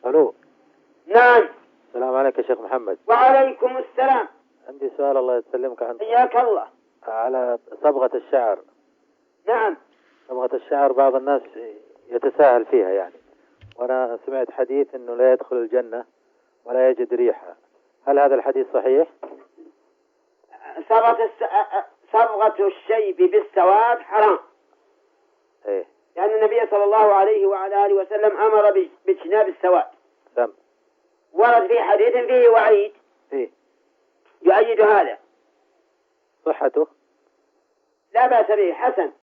الو. نعم. السلام عليكم يا شيخ محمد. وعليكم السلام. عندي سؤال الله يسلمك عن حياك الله. على صبغة الشعر. نعم. صبغة الشعر بعض الناس يتساهل فيها يعني، وأنا سمعت حديث أنه لا يدخل الجنة ولا يجد ريحها، هل هذا الحديث صحيح؟ صبغة الشيب بالسواد حرام. ايه. لأن النبي صلى الله عليه وعلى آله وسلم أمر باجتناب السواد. سم. ورد في حديث فيه وعيد. ايه. يؤيد هذا. صحته؟ لا بأس به، حسن.